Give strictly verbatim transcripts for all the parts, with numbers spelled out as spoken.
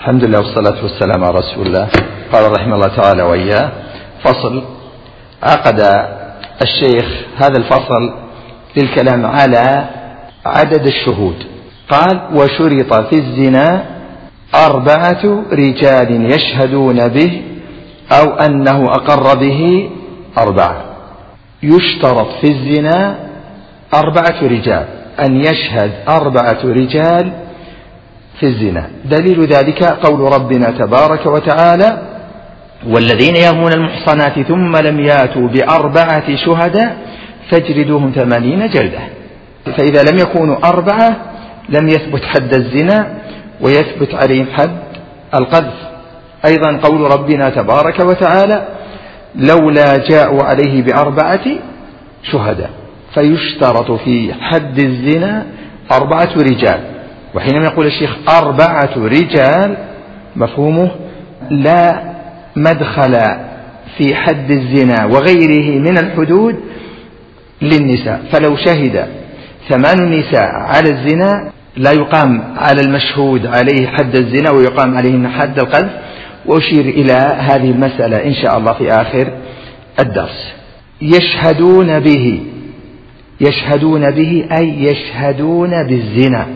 الحمد لله والصلاة والسلام على رسول الله. قال رحمه الله تعالى وإياه: فصل. عقد الشيخ هذا الفصل للكلام على عدد الشهود. قال: وشرط في الزنا أربعة رجال يشهدون به أو أنه أقر به أربعة. يشترط في الزنا أربعة رجال، أن يشهد أربعة رجال في الزنا. دليل ذلك قول ربنا تبارك وتعالى: والذين يرمون المحصنات ثم لم ياتوا بأربعة شهداء فاجلدوهم ثمانين جلدة. فإذا لم يكونوا أربعة لم يثبت حد الزنا ويثبت عليهم حد القذف. أيضا قول ربنا تبارك وتعالى: لولا جاءوا عليه بأربعة شهداء. فيشترط في حد الزنا أربعة رجال. وحينما يقول الشيخ أربعة رجال مفهومه لا مدخل في حد الزنا وغيره من الحدود للنساء. فلو شهد ثمان نساء على الزنا لا يقام على المشهود عليه حد الزنا ويقام عليهن حد القذف. وأشير إلى هذه المسألة إن شاء الله في آخر الدرس. يشهدون به، يشهدون به أي يشهدون بالزنا،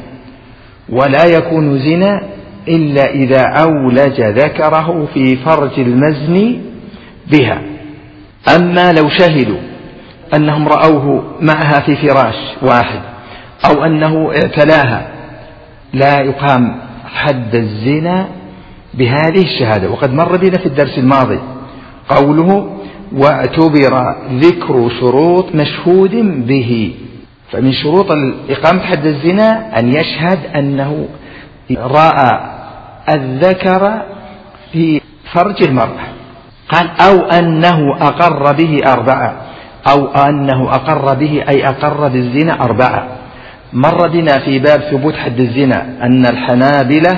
ولا يكون زنا إلا إذا أولج ذكره في فرج المزني بها. أما لو شهدوا أنهم رأوه معها في فراش واحد أو أنه اعتلاها لا يقام حد الزنا بهذه الشهادة. وقد مر بنا في الدرس الماضي قوله: واعتبر ذكر شروط مشهود به. فمن شروط إقامة حد الزنا أن يشهد أنه رأى الذكر في فرج المرأة. قال: أو أنه أقر به أربعة، أو أنه أقر به أي أقر بالزنا أربعة. مر بنا في باب ثبوت حد الزنا أن الحنابلة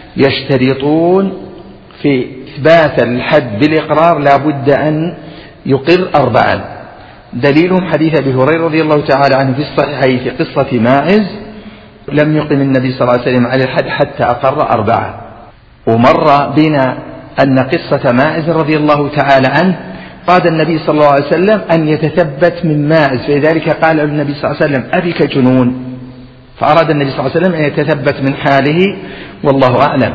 يشترطون في إثبات الحد بالإقرار لا بد أن يقر أربعا. دليلهم حديث أبي هريرة رضي الله تعالى عنه في الصحيحين في قصة ماعز: لم يقم النبي صلى الله عليه وسلم على الحد حتى أقر أربعة. ومر بنا أن قصة ماعز رضي الله تعالى عنه قال النبي صلى الله عليه وسلم أن يتثبت من ماعز، فلذلك قال النبي صلى الله عليه وسلم: أبك جنون. فأراد النبي صلى الله عليه وسلم أن يتثبت من حاله والله أعلم.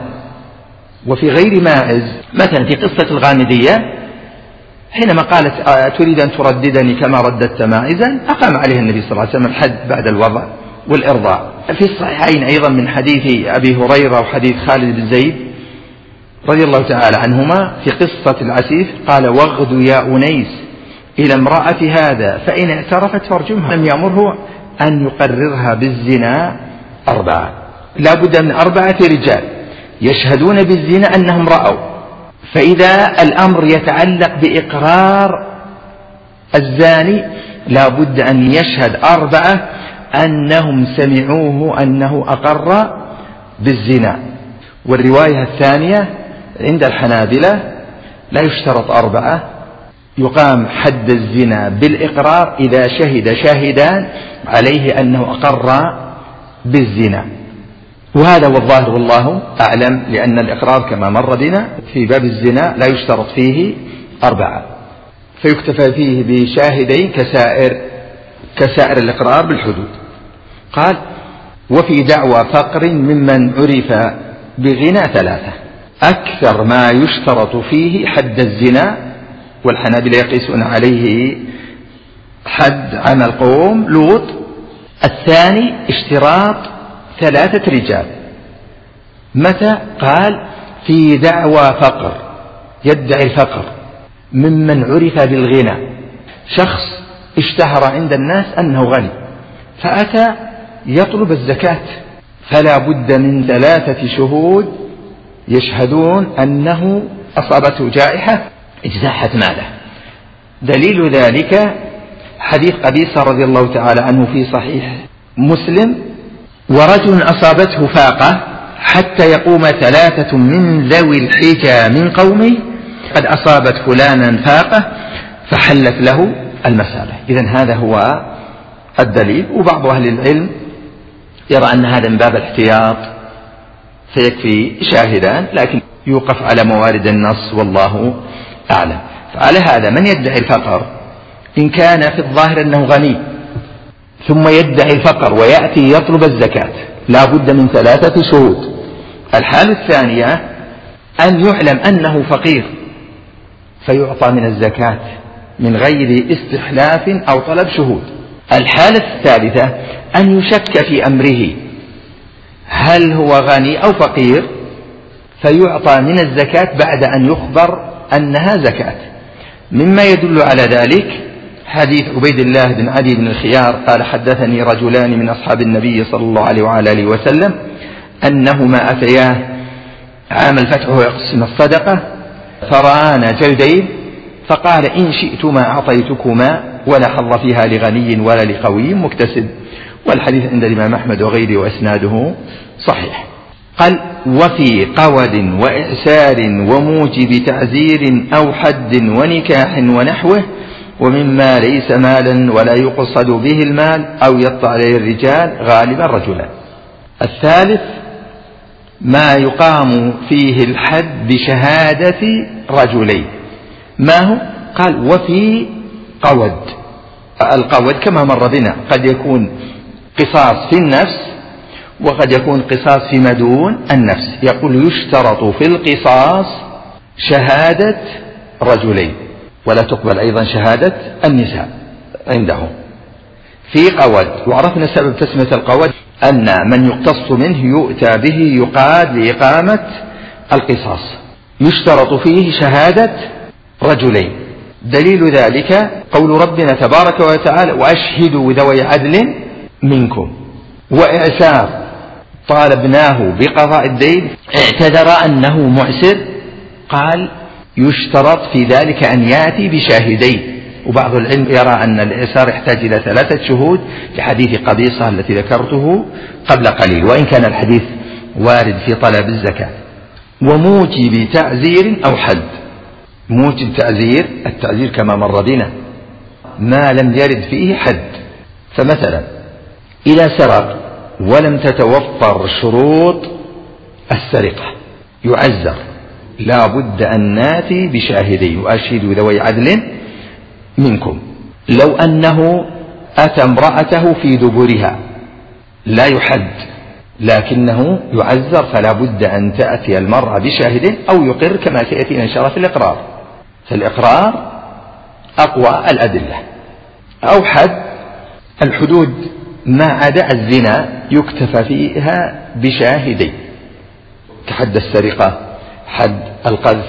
وفي غير ماعز مثلا في قصة الغامدية حينما قالت: تريد أن ترددني كما رددت ماعزا، أقام عليها النبي صلى الله عليه وسلم الحد بعد الوضع والإرضاع. في الصحيحين أيضا من حديث أبي هريرة وحديث خالد بن زيد رضي الله تعالى عنهما في قصة العسيف قال: واغدوا يا أنيس إلى امرأة هذا فإن اعترفت فارجمها. لم يأمره أن يقررها بالزنا أربعة، لا بد من أربعة رجال يشهدون بالزنا أنهم رأوا. فإذا الأمر يتعلق بإقرار الزاني لا بد أن يشهد أربعة أنهم سمعوه أنه أقر بالزنا. والرواية الثانية عند الحنابلة لا يشترط أربعة، يقام حد الزنا بالإقرار إذا شهد شاهدان عليه أنه أقر بالزنا. وهذا هو الظاهر والله أعلم، لأن الإقرار كما مر بنا في باب الزنا لا يشترط فيه أربعة، فيكتفى فيه بشاهدين كسائر كسائر الإقرار بالحدود. قال: وفي دعوى فقر ممن عرف بغنى ثلاثة. أكثر ما يشترط فيه حد الزنا، والحنابلة يقيسون عليه حد عمل قوم لوط. الثاني اشتراط ثلاثة رجال. متى؟ قال: في دعوى فقر، يدعي الفقر ممن عرف بالغنى. شخص اشتهر عند الناس أنه غني فأتى يطلب الزكاة، فلا بد من ثلاثة شهود يشهدون أنه أصابته جائحة اجتاحت ماله. دليل ذلك حديث قبيصة رضي الله تعالى عنه في صحيح مسلم: ورجل أصابته فاقة حتى يقوم ثلاثة من ذوي الحجى من قومه قد أصابت فلانا فاقة فحلت له المسألة. إذن هذا هو الدليل. وبعض أهل العلم يرى أن هذا من باب الاحتياط فيكفي شاهدان، لكن يوقف على موارد النص والله أعلم. فعلى هذا من يدعي الفقر إن كان في الظاهر أنه غني ثم يدعي الفقر ويأتي يطلب الزكاة لا بد من ثلاثة شهود. الحالة الثانية أن يعلم أنه فقير فيعطى من الزكاة من غير استحلاف أو طلب شهود. الحالة الثالثة أن يشك في أمره هل هو غني أو فقير فيعطى من الزكاة بعد أن يخبر أنها زكاة. مما يدل على ذلك حديث عبيد الله بن عدي بن الخيار قال حدثني رجلان من أصحاب النبي صلى الله عليه وعلى آله وسلم أنهما أتياه عام الفتح ويقسم الصدقة فرآنا جلدين فقال إن شئتما أعطيتكما ولا حظ فيها لغني ولا لقوي مكتسب. والحديث عند الإمام أحمد وغيره وإسناده صحيح. قال وفي قود وإعسار وموجب تعزير أو حد ونكاح ونحوه ومما ليس مالا ولا يقصد به المال أو يطلع عليه الرجال غالبا رجلا. الثالث ما يقام فيه الحد بشهادة رجلين. ما هو؟ قال وفي قود. القود كما مر بنا قد يكون قصاص في النفس وقد يكون قصاص فيما دون النفس. يقول يشترط في القصاص شهادة رجلين ولا تقبل أيضا شهادة النساء عندهم. في قود وعرفنا سبب تسمية القود أن من يقتص منه يؤتى به يقاد لإقامة القصاص يشترط فيه شهادة رجلين. دليل ذلك قول ربنا تبارك وتعالى وأشهدوا ذوي عدل منكم. وإعسار طالبناه بقضاء الدين اعتذر أنه معسر قال يشترط في ذلك أن يأتي بشاهدين. وبعض العلم يرى أن الإعسار يحتاج إلى ثلاثة شهود لحديث قبيصة التي ذكرته قبل قليل وإن كان الحديث وارد في طلب الزكاة. وموجب تعزير أو حد. موجب تعزير التعزير كما مر بنا ما لم يرد فيه حد. فمثلا إذا سرق ولم تتوفر شروط السرقة يعزر لا بد أن ناتي بشاهدين وأشهدوا ذوي عدل منكم. لو أنه أتى امرأته في دبرها لا يحد لكنه يعزر فلا بد أن تأتي المرأة بشاهد أو يقر كما سيأتي إن شاء الله في الإقرار. فالإقرار أقوى الأدلة. أو حد الحدود ما عدا الزنا يكتفى فيها بشاهدين كحد السرقة حد القذف.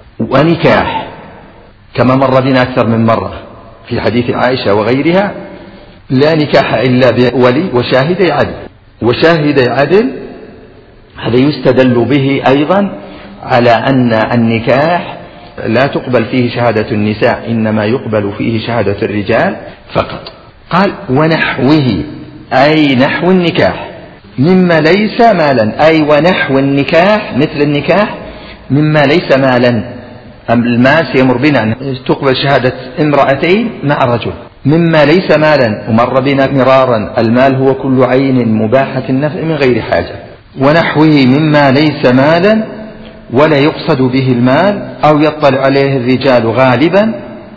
ونكاح كما مر بنا أكثر من مرة في حديث عائشة وغيرها لا نكاح إلا بولي وشاهدي عدل. وشاهدي عدل هذا يستدل به أيضا على أن النكاح لا تقبل فيه شهادة النساء إنما يقبل فيه شهادة الرجال فقط. قال ونحوه أي نحو النكاح مما ليس مالا أي ونحو النكاح مثل النكاح مما ليس مالا. المال سيمر بنا أن تقبل شهادة امرأتين مع رجل مما ليس مالا ومر بنا مرارا المال هو كل عين مباحة النفع من غير حاجة. ونحوه مما ليس مالا ولا يقصد به المال أو يطلع عليه الرجال غالبا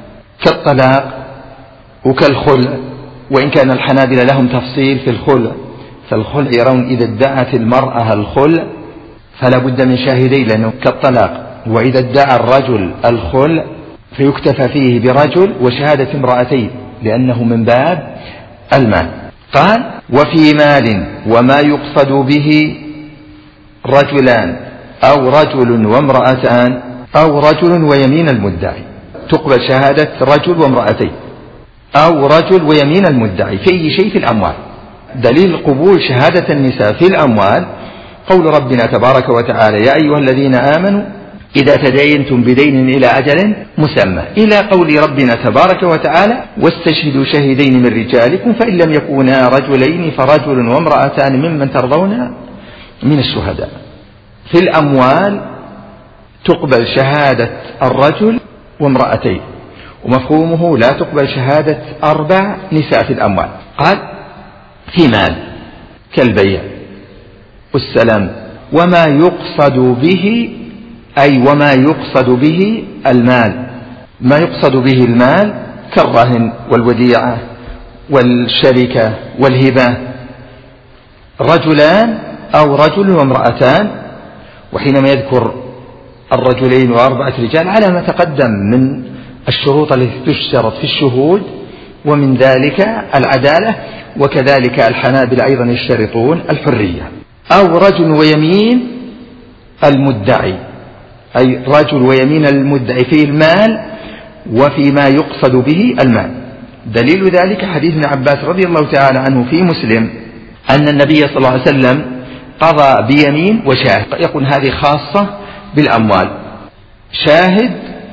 كالطلاق وكالخلع. وإن كان الحنابلة لهم تفصيل في الخلع فالخلع يرون إذا ادعت المرأة الخلع فلا بد من شاهدين لأنه كالطلاق. وإذا ادعى الرجل الخلع فيكتفى فيه برجل وشهادة امرأتين لأنه من باب المال. قال وفي مال وما يقصد به رجلان أو رجل وامرأتان أو رجل ويمين المدعي تقبل شهادة رجل وامرأتين أو رجل ويمين المدعي في أي شيء في الأموال. دليل قبول شهادة النساء في الأموال قول ربنا تبارك وتعالى يا أيها الذين آمنوا إذا تداينتم بدين إلى أجل مسمى إلى قول ربنا تبارك وتعالى واستشهدوا شهيدين من رجالكم فإن لم يكونا رجلين فرجل وامرأتان ممن ترضون من الشهداء. في الأموال تقبل شهادة الرجل وامرأتين ومفهومه لا تقبل شهادة أربع نساء في الأموال. قال في مال كالبيع والسلام وما يقصد به، أي وما يقصد به المال، ما يقصد به المال كالرهن والوديعة والشركة والهبة، رجلان أو رجل وامرأتان. وحينما يذكر الرجلين وأربعة رجال على ما تقدم من الشروط التي تشترط في الشهود، ومن ذلك العدالة، وكذلك الحنابلة أيضا يشترطون الحرية. أو رجل ويمين المدعي، أي رجل ويمين المدعي في المال وفيما يقصد به المال. دليل ذلك حديث ابن عباس رضي الله تعالى عنه في مسلم أن النبي صلى الله عليه وسلم قضى بيمين وشاهد، يكون هذه خاصة بالأموال، شاهد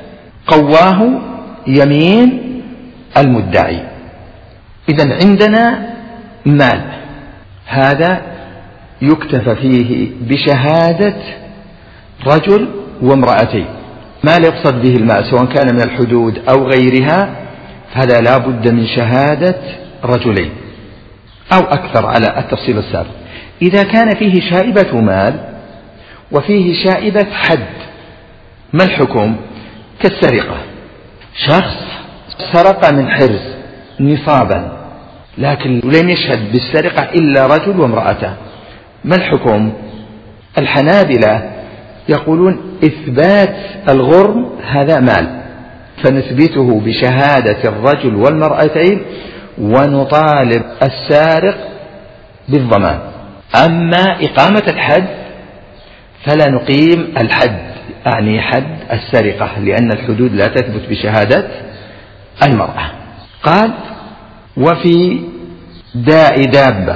قواه يمين المدعي. إذن عندنا مال، هذا يكتفى فيه بشهادة رجل وامرأتين، ما لا يقصد به المال سواء كان من الحدود أو غيرها، فهذا لا بد من شهادة رجلين أو أكثر على التفصيل السابق. إذا كان فيه شائبة مال وفيه شائبة حد، ما الحكم؟ كالسرقة، شخص سرق من حرز نصابا لكن لم يشهد بالسرقة إلا رجل وامرأتان، ما الحكم؟ الحنابلة يقولون إثبات الغرم هذا مال، فنثبته بشهادة الرجل والمرأتين ونطالب السارق بالضمان. أما إقامة الحد فلا نقيم الحد، أعني حد السرقة، لأن الحدود لا تثبت بشهادة المرأة. قال وفي داء دابة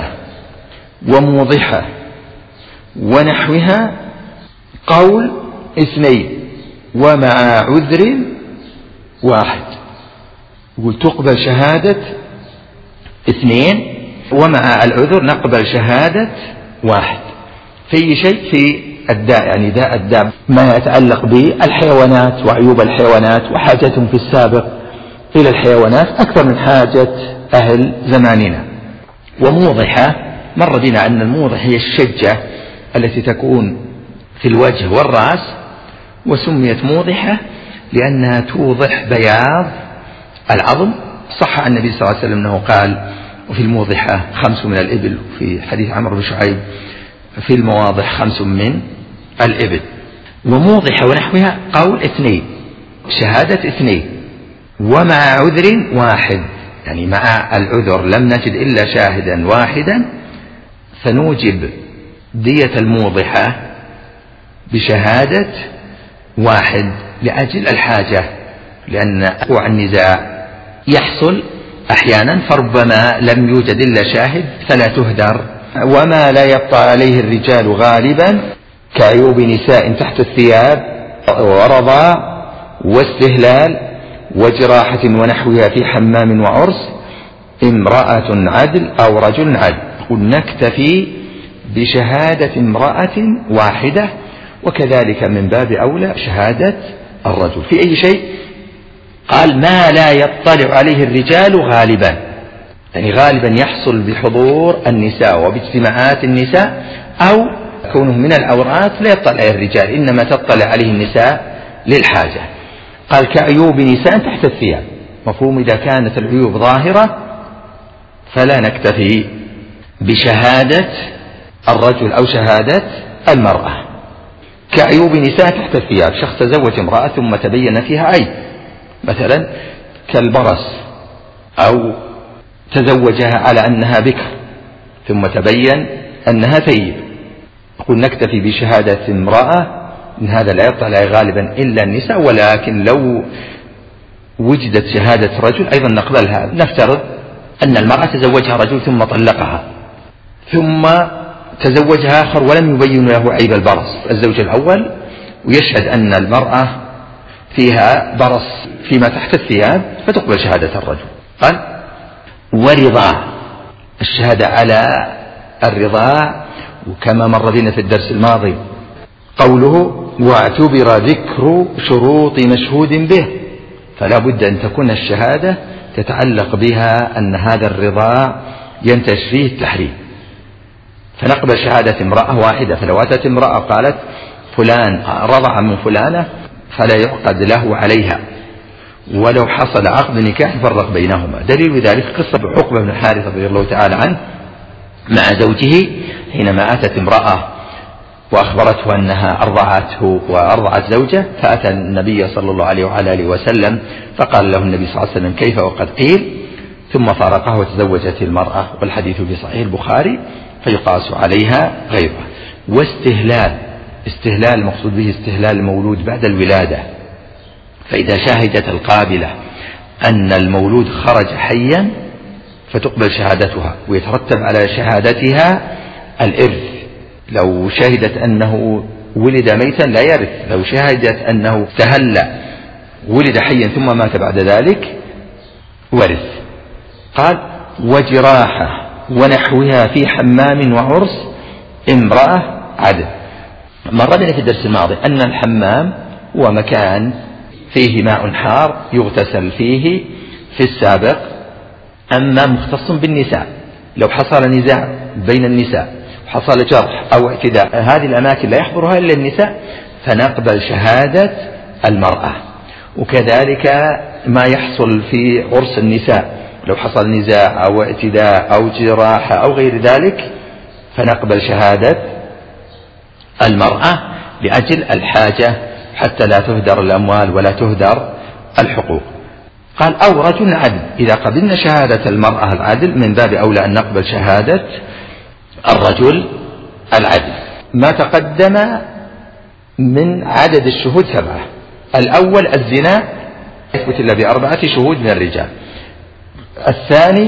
وموضحة ونحوها قول اثنين ومع عذر واحد. يقول تقبل شهادة اثنين ومع العذر نقبل شهادة واحد في شيء في الداء، يعني داء الداب ما يتعلق بالحيوانات وعيوب الحيوانات وحاجتهم في السابق إلى الحيوانات أكثر من حاجة أهل زماننا. وموضحة مر بنا أن الموضح هي الشجة التي تكون في الوجه والرأس، وسميت موضحة لأنها توضح بياض العظم. صح عن النبي صلى الله عليه وسلم أنه قال وفي الموضحة خمس من الإبل، في حديث عمرو بن شعيب في المواضح خمس من الإبل. وموضحة ونحوها قول اثنين، شهادة اثنين ومع عذر واحد، يعني مع العذر لم نجد إلا شاهدا واحدا، فنوجب دية الموضحة بشهادة واحد لأجل الحاجة، لأن وقوع النزاع يحصل أحيانا، فربما لم يوجد إلا شاهد فلا تهدر. وما لا يبطى عليه الرجال غالبا كعيوب نساء تحت الثياب ورضاء واستهلال وجراحة ونحوها في حمام وعرس، امرأة عدل أو رجل عدل. قل نكتفي بشهادة امرأة واحدة، وكذلك من باب أولى شهادة الرجل في أي شيء. قال ما لا يطلع عليه الرجال غالبا، يعني غالبا يحصل بحضور النساء وباجتماعات النساء، أو كونه من العورات لا يطلع عليه الرجال إنما تطلع عليه النساء للحاجة. قال كعيوب نساء تحت الثياب، مفهوم إذا كانت العيوب ظاهرة فلا نكتفي بشهادة الرجل أو شهادة المرأة. كعيوب نساء تحت الثياب، شخص تزوج امرأة ثم تبين فيها عيب، مثلا كالبرص، أو تزوجها على أنها بكر ثم تبين أنها ثيب، نقول نكتفي بشهادة امرأة، إن هذا لا يطلع غالبا إلا النساء، ولكن لو وجدت شهادة رجل أيضا نقبلها. نفترض أن المرأة تزوجها رجل ثم طلقها، ثم تزوجها آخر ولم يبين له عيب البرص الزوج الأول، ويشهد أن المرأة فيها برص فيما تحت الثياب، فتقبل شهادة الرجل. قال ورضاع، الشهادة على الرضاع، وكما مر بنا في الدرس الماضي قوله واعتبر ذكر شروط مشهود به، فلا بد أن تكون الشهادة تتعلق بها أن هذا الرضاع ينتج فيه التحريم. فنقبل شهادة امرأة واحدة. فلو أتت امرأة قالت فلان رضع من فلانة فلا يعقد له عليها، ولو حصل عقد نكاح فرق بينهما. دليل ذلك قصة عقبة بن الحارث رضي الله تعالى عنه مع زوجه حينما أتت امرأة وأخبرته أنها أرضعته وأرضعت زوجه، فأتى النبي صلى الله عليه وعلى آله وسلم فقال له النبي صلى الله عليه وسلم كيف وقد قيل، ثم فارقه وتزوجت المرأة، والحديث في صحيح البخاري، فيقاس عليها غيره. واستهلال، استهلال المقصود به استهلال المولود بعد الولادة، فإذا شاهدت القابلة أن المولود خرج حيا فتقبل شهادتها، ويترتب على شهادتها الإرث. لو شهدت أنه ولد ميتا لا يرث، لو شهدت أنه تهلأ ولد حيا ثم مات بعد ذلك ورث. قال وجراحة ونحوها في حمام وعرس امرأة عدل. مر بنا في الدرس الماضي أن الحمام هو مكان فيه ماء حار يغتسل فيه في السابق، أما مختص بالنساء. لو حصل نزاع بين النساء حصل جرح أو اعتداء، هذه الأماكن لا يحضرها إلا النساء، فنقبل شهادة المرأة. وكذلك ما يحصل في عرس النساء، لو حصل نزاع أو اعتداء أو جراحة أو غير ذلك فنقبل شهادة المرأة لأجل الحاجة حتى لا تهدر الأموال ولا تهدر الحقوق. قال أو رجل عدل، إذا قبلنا شهادة المرأة العدل من باب أولى أن نقبل شهادة الرجل العدل. ما تقدم من عدد الشهود سبعة. الأول الزنا يثبت إلا بأربعة شهود من الرجال. الثاني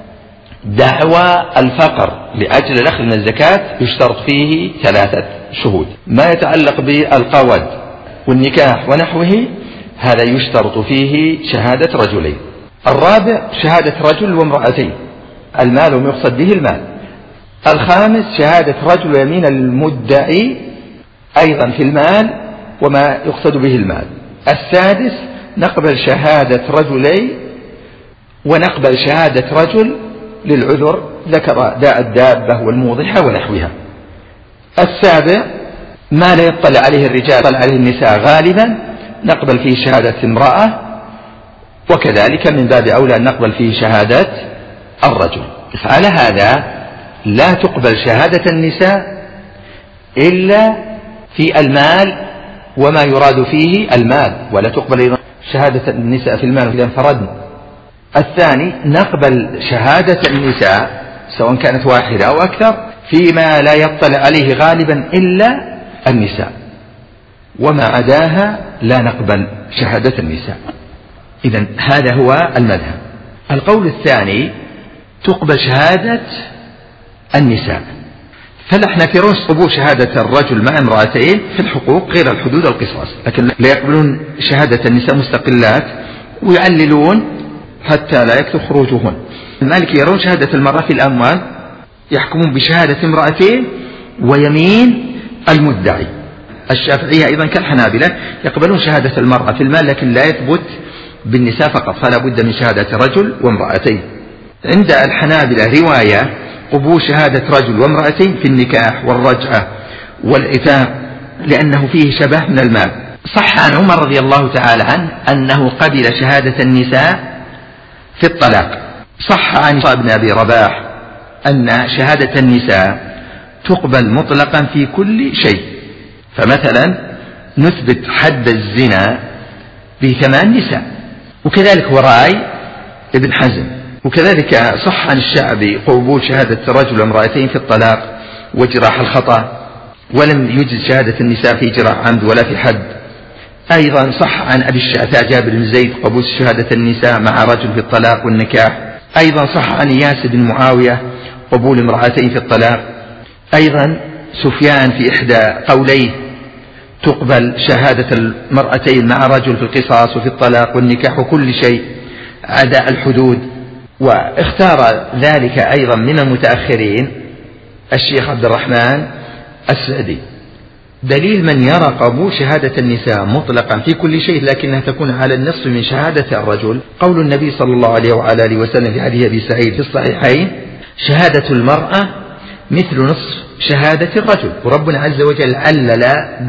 دعوى الفقر لأجل الأخذ من الزكاة يشترط فيه ثلاثة شهود. ما يتعلق بالقود والنكاح ونحوه هذا يشترط فيه شهادة رجلين. الرابع شهادة رجل وامرأتين، المال وما يقصد به المال. الخامس شهادة رجل ويمين المدعي أيضا في المال وما يقصد به المال. السادس نقبل شهادة رجلين ونقبل شهادة رجل للعذر، ذكر داء الدابة والموضحة ونحوها. السابع ما لا يطلع عليه الرجال يطلع عليه النساء غالبا نقبل فيه شهادة امرأة، وكذلك من باب أولى أن نقبل فيه شهادة الرجل. على هذا لا تقبل شهادة النساء إلا في المال وما يراد فيه المال، ولا تقبل أيضا شهادة النساء في المال إذا انفردنا. الثاني نقبل شهادة النساء سواء كانت واحدة أو أكثر فيما لا يطلع عليه غالبا إلا النساء، وما عداها لا نقبل شهادة النساء. إذن هذا هو المذهب. القول الثاني تقبل شهادة النساء. فنحن في رأس قبول شهادة الرجل مع امرأتين في الحقوق غير الحدود والقصاص، لكن لا يقبلون شهادة النساء مستقلات ويعللون حتى لا يكثر خروجهن. المالكية يرون شهادة المرأة في الأموال يحكمون بشهادة امرأتين ويمين المدعي. الشافعية أيضا كالحنابلة يقبلون شهادة المرأة في المال لكن لا يثبت بالنساء فقط، فلا بد من شهادة رجل وامرأتين. عند الحنابلة رواية قبول شهادة رجل وامرأتين في النكاح والرجعة والعتاق لأنه فيه شبه من المال. صح عن عمر رضي الله تعالى عنه أنه قبل شهادة النساء في الطلاق. صح عن ابن أبي رباح أن شهادة النساء تقبل مطلقا في كل شيء، فمثلا نثبت حد الزنا بثمان نساء، وكذلك وراي ابن حزم. وكذلك صح عن الشعبي قبول شهادة رجل وامرأتين في الطلاق وجراح الخطأ، ولم يجز شهادة النساء في جراح عمد ولا في حد. أيضا صح عن أبي الشعثاء جابر بن زيد قبول شهادة النساء مع رجل في الطلاق والنكاح. أيضا صح عن إياس بن معاوية قبول امرأتين في الطلاق. أيضا سفيان في إحدى قوليه تقبل شهادة المرأتين مع رجل في القصاص وفي الطلاق والنكاح وكل شيء عدا الحدود. واختار ذلك أيضا من المتأخرين الشيخ عبد الرحمن السعدي. دليل من يرى قبول شهادة النساء مطلقا في كل شيء لكنها تكون على النصف من شهادة الرجل قول النبي صلى الله عليه وعلى آله وسلم في حديث أبي سعيد في الصحيحين: شهادة المرأة مثل نصف شهادة الرجل. وربنا عز وجل علل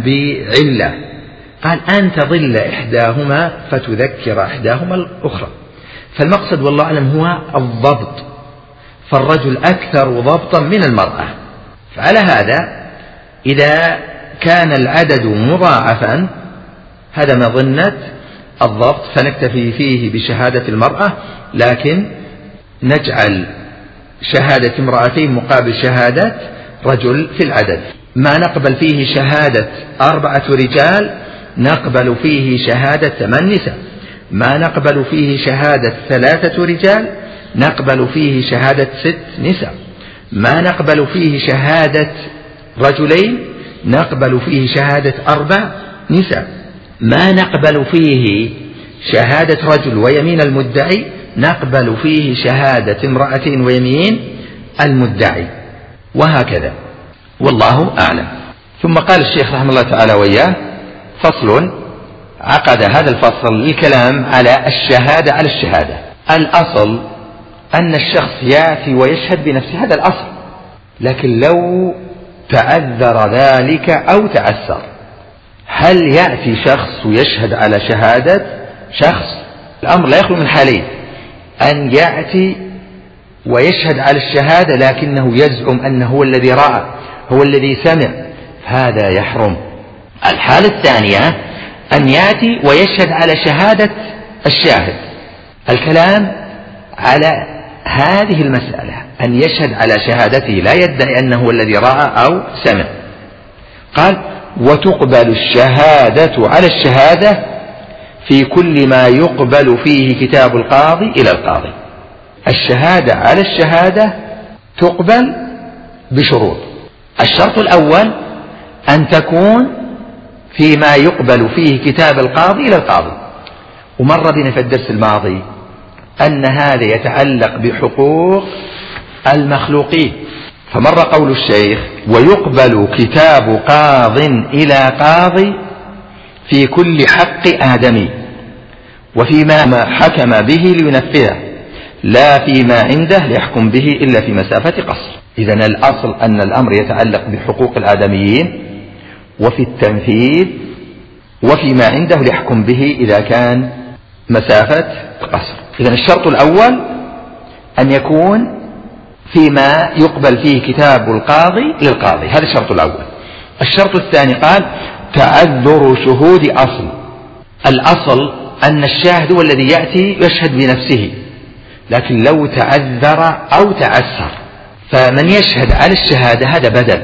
بعلة، قال أن تضل إحداهما فتذكر إحداهما الأخرى. فالمقصد والله أعلم هو الضبط، فالرجل أكثر ضبطا من المرأة. فعلى هذا إذا كان العدد مضاعفا هذا مظنة الضبط فنكتفي فيه بشهادة المرأة، لكن نجعل شهادة امرأتين مقابل شهادة رجل في العدد. ما نقبل فيه شهادة أربعة رجال نقبل فيه شهادة ثمان نساء، ما نقبل فيه شهادة ثلاثة رجال نقبل فيه شهادة ست نساء، ما نقبل فيه شهادة رجلين نقبل فيه شهادة أربع نساء، ما نقبل فيه شهادة رجل ويمين المدعي نقبل فيه شهادة امرأتين ويمين المدعي، وهكذا والله أعلم. ثم قال الشيخ رحمه الله تعالى وإياه: فصل. عقد هذا الفصل للكلام على الشهادة على الشهادة. الأصل أن الشخص يأتي ويشهد بنفسه، هذا الأصل، لكن لو تعذر ذلك أو تعسر، هل يأتي شخص ويشهد على شهادة شخص؟ الأمر لا يخلو من حالين: أن يأتي ويشهد على الشهادة لكنه يزعم أنه هو الذي رأى، هو الذي سمع، هذا يحرم. الحالة الثانية أن يأتي ويشهد على شهادة الشاهد. الكلام على هذه المسألة، أن يشهد على شهادته لا يدعي أنه هو الذي رأى أو سمع. قال: وتقبل الشهادة على الشهادة في كل ما يقبل فيه كتاب القاضي إلى القاضي. الشهادة على الشهادة تقبل بشروط. الشرط الأول أن تكون فيما يقبل فيه كتاب القاضي إلى القاضي. ومر بنا في الدرس الماضي أن هذا يتعلق بحقوق المخلوقين، فمر قول الشيخ: ويقبل كتاب قاض إلى قاضي في كل حق آدمي وفيما حكم به لينفذه لا فيما عنده ليحكم به إلا في مسافة قصر. إذن الأصل أن الأمر يتعلق بحقوق الآدميين وفي التنفيذ وفيما عنده ليحكم به إذا كان مسافة قصر. إذن الشرط الأول أن يكون فيما يقبل فيه كتاب القاضي للقاضي، هذا الشرط الأول. الشرط الثاني قال: تعذر شهود أصل. الأصل أن الشاهد هو الذي يأتي يشهد بنفسه، لكن لو تعذر أو تعسر فمن يشهد على الشهادة هذا بدل.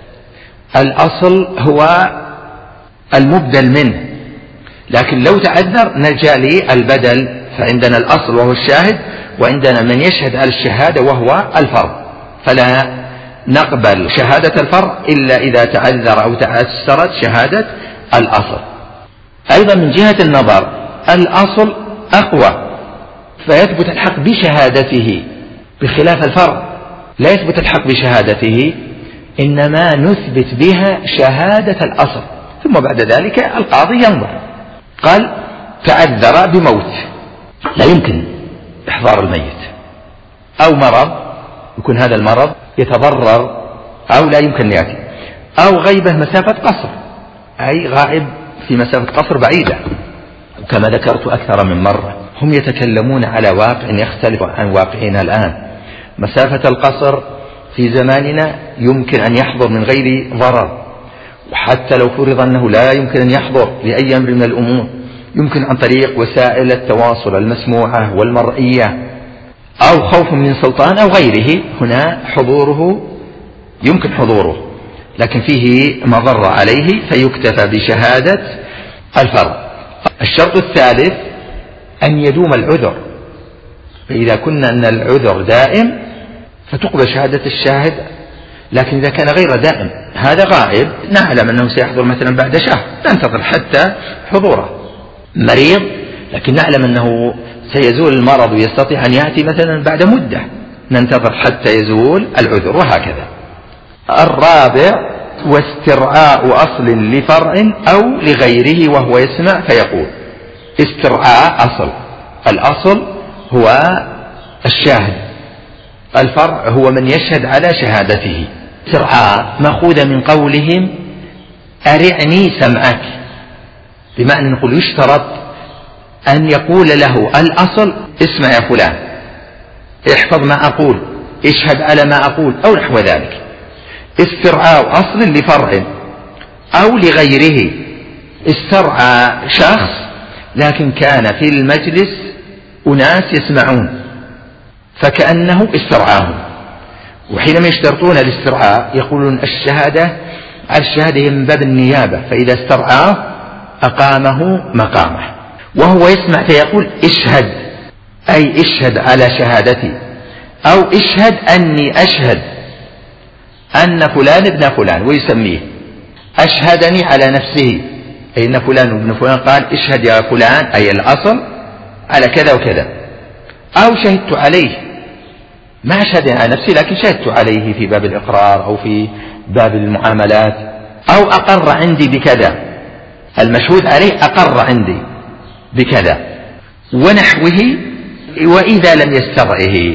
الأصل هو المبدل منه، لكن لو تعذر نرجع للبدل، فعندنا الأصل وهو الشاهد، وعندنا من يشهد على الشهادة وهو الفرد، فلا نقبل شهادة الفرد إلا إذا تعذر أو تعسرت شهادة الأصل. أيضا من جهة النظر الأصل أقوى، فيثبت الحق بشهادته، بخلاف الفرد لا يثبت الحق بشهادته، إنما نثبت بها شهادة الأصل، ثم بعد ذلك القاضي ينظر. قال: تعذر بموت، لا يمكن إحضار الميت، أو مرض يكون هذا المرض يتضرر أو لا يمكن يأتي، أو غيبة مسافة قصر، أي غائب في مسافة قصر بعيدة. وكما ذكرت أكثر من مرة هم يتكلمون على واقع يختلف عن واقعنا الآن. مسافة القصر في زماننا يمكن أن يحضر من غير ضرر، وحتى لو فرض أنه لا يمكن أن يحضر لأي أمر من الأمور يمكن عن طريق وسائل التواصل المسموعة والمرئية أو خوف من سلطان أو غيره، هنا حضوره يمكن حضوره، لكن فيه مضر عليه فيكتفى بشهادة الفرد. الشرط الثالث أن يدوم العذر، فإذا كنا أن العذر دائم فتقبل شهادة الشاهد، لكن إذا كان غير دائم، هذا غائب نعلم أنه سيحضر مثلا بعد شهر ننتظر حتى حضوره، مريض لكن نعلم أنه سيزول المرض ويستطيع أن يأتي مثلا بعد مدة ننتظر حتى يزول العذر، وهكذا. الرابع: واسترعاء أصل لفرع أو لغيره وهو يسمع فيقول. استرعاء أصل، الأصل هو الشاهد، الفرع هو من يشهد على شهادته. استرعاء مأخوذة من قولهم أرعني سمعك، بمعنى نقول يشترط أن يقول له الأصل اسمع يا فلان، احفظ ما أقول، اشهد على ما أقول أو نحو ذلك. استرعاء أصل لفرع أو لغيره. استرعى شخص لكن كان في المجلس أناس يسمعون فكأنه استرعاهم، وحينما يشترطون الاسترعاء يقولون الشهادة على الشهادة من باب النيابة، فإذا استرعاه أقامه مقامه، وهو يسمع فيقول اشهد، أي اشهد على شهادتي، أو اشهد أني أشهد أن فلان ابن فلان، ويسميه أشهدني على نفسه، أي أن فلان ابن فلان قال اشهد يا فلان، أي الأصل على كذا وكذا. أو شهدت عليه، ما أشهد على نفسي لكن شهدت عليه في باب الإقرار أو في باب المعاملات. أو أقر عندي بكذا، المشهود عليه أقر عندي بكذا ونحوه. وإذا لم يسترعه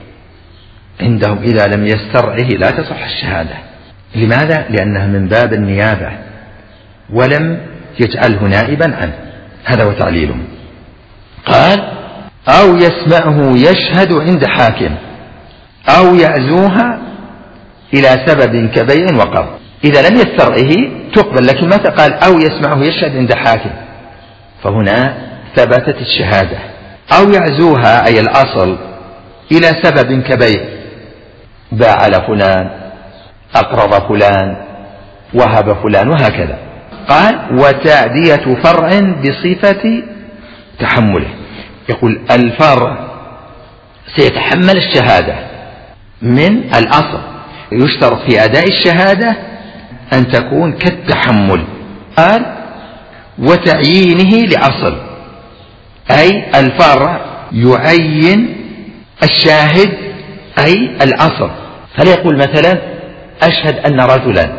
عندهم، إذا لم يسترعه لا تصح الشهادة. لماذا؟ لأنها من باب النيابة ولم يجعله نائبا عنه. هذا هو تعليلهم. قال أو يسمعه يشهد عند حاكم أو يعزوها إلى سبب كبيع وقر. إذا لم يسترعه تقبل، لكن متى قال أو يسمعه يشهد عند حاكم فهنا ثبتت الشهادة. أو يعزوها أي الأصل إلى سبب كبيع، باع على فلان، أقرض فلان، وهب فلان، وهكذا. قال وتعدية فرع بصفة تحمله. يقول الفرع سيتحمل الشهادة من الأصل، يشترط في أداء الشهادة أن تكون كالتحمل. قال وتعيينه لأصل، أي الفرع يعين الشاهد أي الأصل. فلا يقول مثلا أشهد أن رجلا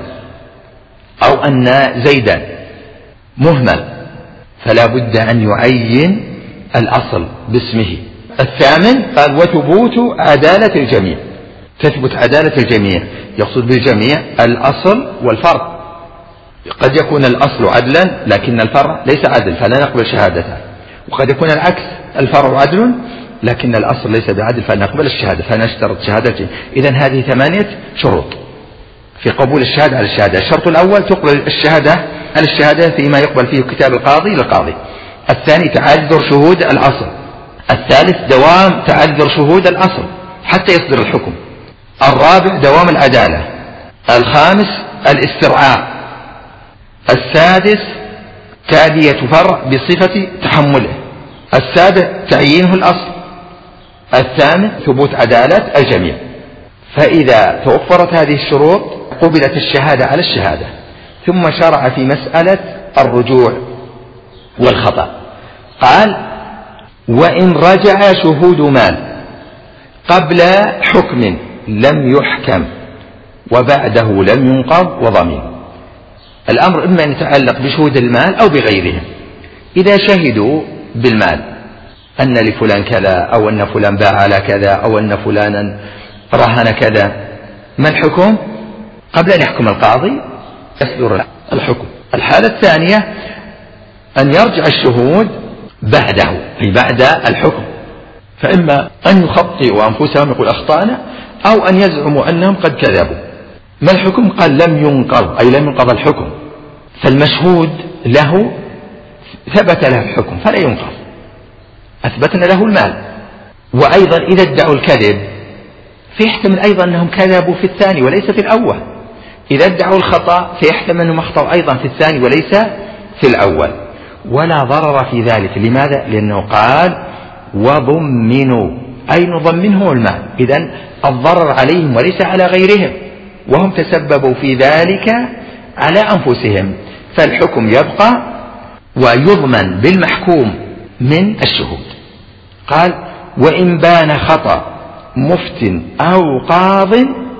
أو أن زيدا مهمل، فلا بد أن يعين الأصل باسمه. الثامن قال وثبوت عدالة الجميع، تثبت عدالة الجميع، يقصد بالجميع الأصل والفرع. قد يكون الأصل عدلا لكن الفرع ليس عدل فلا نقبل شهادته، وقد يكون العكس، الفرع عدل لكن الأصل ليس بعدل فنقبل الشهادة، فنشترط شهادته. إذن هذه ثمانية شروط في قبول الشهادة على الشهادة. الشرط الأول تقبل الشهادة على الشهادة فيما يقبل فيه كتاب القاضي للقاضي. الثاني تعذر شهود الأصل. الثالث دوام تعذر شهود الأصل حتى يصدر الحكم. الرابع دوام العدالة. الخامس الاسترعاء. السادس تأدية فرع بصفة تحمله. السابع تعيينه الأصل. الثامن ثبوت عدالة الجميع. فإذا توفرت هذه الشروط قبلت الشهادة على الشهادة. ثم شرع في مسألة الرجوع والخطأ. قال وإن رجع شهود مال قبل حكم لم يحكم وبعده لم ينقض وضمين. الأمر إما أن يتعلق بشهود المال أو بغيرهم. إذا شهدوا بالمال أن لفلان كذا أو أن فلان باع على كذا أو أن فلانا رهن كذا، ما الحكم؟ قبل أن يحكم القاضي يصدر الحكم. الحالة الثانية أن يرجع الشهود بعده، أي بعد الحكم، فإما أن يخطئوا أنفسهم يقول أخطأنا، أو أن يزعموا أنهم قد كذبوا. ما الحكم؟ قال لم ينقض، أي لم ينقض الحكم، فالمشهود له ثبت له الحكم فلا ينقض، أثبتنا له المال. وأيضا إذا ادعوا الكذب فيحتمل أيضا أنهم كذبوا في الثاني وليس في الأول. إذا ادعوا الخطأ فيحتمل أنهم أخطأوا أيضا في الثاني وليس في الأول، ولا ضرر في ذلك. لماذا؟ لأنه قال وضمنوا، أي نضمنهم المال، إذن الضرر عليهم وليس على غيرهم، وهم تسببوا في ذلك على أنفسهم، فالحكم يبقى ويضمن بالمحكوم من الشهود. قال وإن بان خطأ مفت أو قاض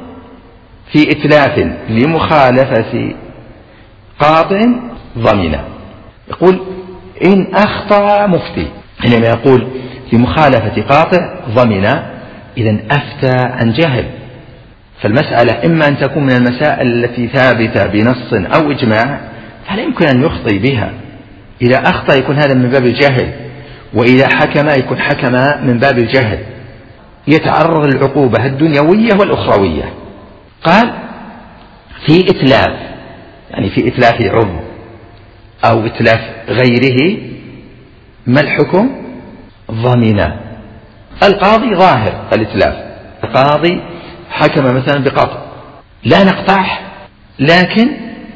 في إتلاف لمخالفة قاطع ضمنا. يقول إن أخطأ مفتي، حينما يقول لمخالفة قاطع ضمنا إذن أفتى عن جهل فالمسألة إما أن تكون من المسائل التي ثابتة بنص أو إجماع فلا يمكن أن يخطئ بها. إذا أخطأ يكون هذا من باب الجهل، وإذا حكم يكون حكم من باب الجهل، يتعرض للعقوبة الدنيوية والأخروية. قال في إتلاف، يعني في إتلاف عضو أو إتلاف غيره، ما الحكم؟ ضمنا. القاضي ظاهر الإتلاف، القاضي حكم مثلا بقطع، لا نقطعه لكن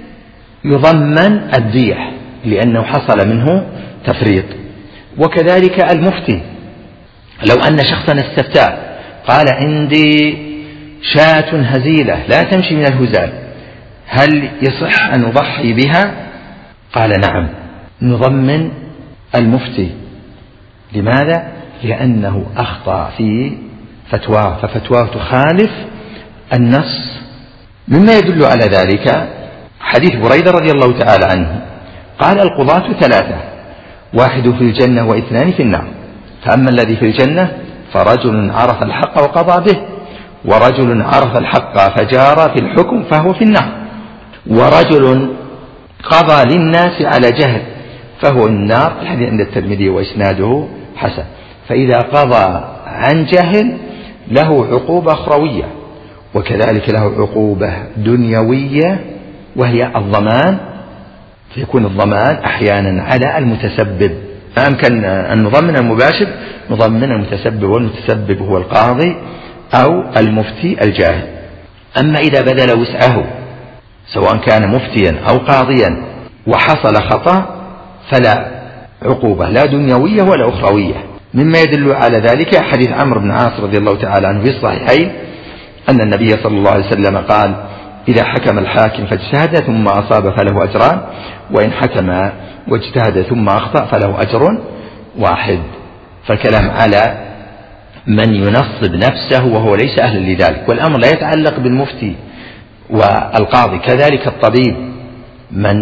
يضمن الدية لأنه حصل منه تفريط. وكذلك المفتي، لو أن شخصا استفتى قال عندي شاة هزيلة لا تمشي من الهزال، هل يصح أن نضحي بها؟ قال نعم، نضمن المفتي. لماذا؟ لأنه أخطأ في فتواه، ففتواه تخالف النص. مما يدل على ذلك حديث بريدة رضي الله تعالى عنه قال القضاة ثلاثة، واحد في الجنة واثنان في النار، فأما الذي في الجنة فرجل عرف الحق وقضى به، ورجل عرف الحق فجار في الحكم فهو في النار، ورجل قضى للناس على جهل فهو النار. الحديث عند الترمذي وإسناده حسن. فإذا قضى عن جهل له عقوبة أخروية، وكذلك له عقوبة دنيوية وهي الضمان، فيكون الضمان أحيانا على المتسبب. ما أمكن أن نضمن المباشر، نضمن المتسبب، والمتسبب هو القاضي أو المفتي الجاهل. أما إذا بذل وسعه سواء كان مفتيا أو قاضيا وحصل خطأ فلا عقوبة لا دنيوية ولا أخروية. مما يدل على ذلك حديث عمرو بن عاص رضي الله تعالى عنه في الصحيحين أن النبي صلى الله عليه وسلم قال إذا حكم الحاكم فاجتهد ثم أصاب فله أجران، وإن حكم واجتهد ثم أخطأ فله أجر واحد. فالكلام على من ينصب نفسه وهو ليس أهلا لذلك، والأمر لا يتعلق بالمفتي والقاضي. كذلك الطبيب من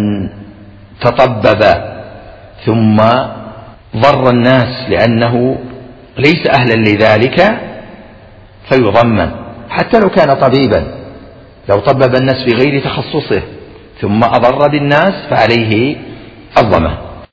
تطبب ثم ضر الناس لأنه ليس أهلا لذلك فيضمن، حتى لو كان طبيبا، لو طبب الناس في غير تخصصه ثم أضر بالناس فعليه الضمان.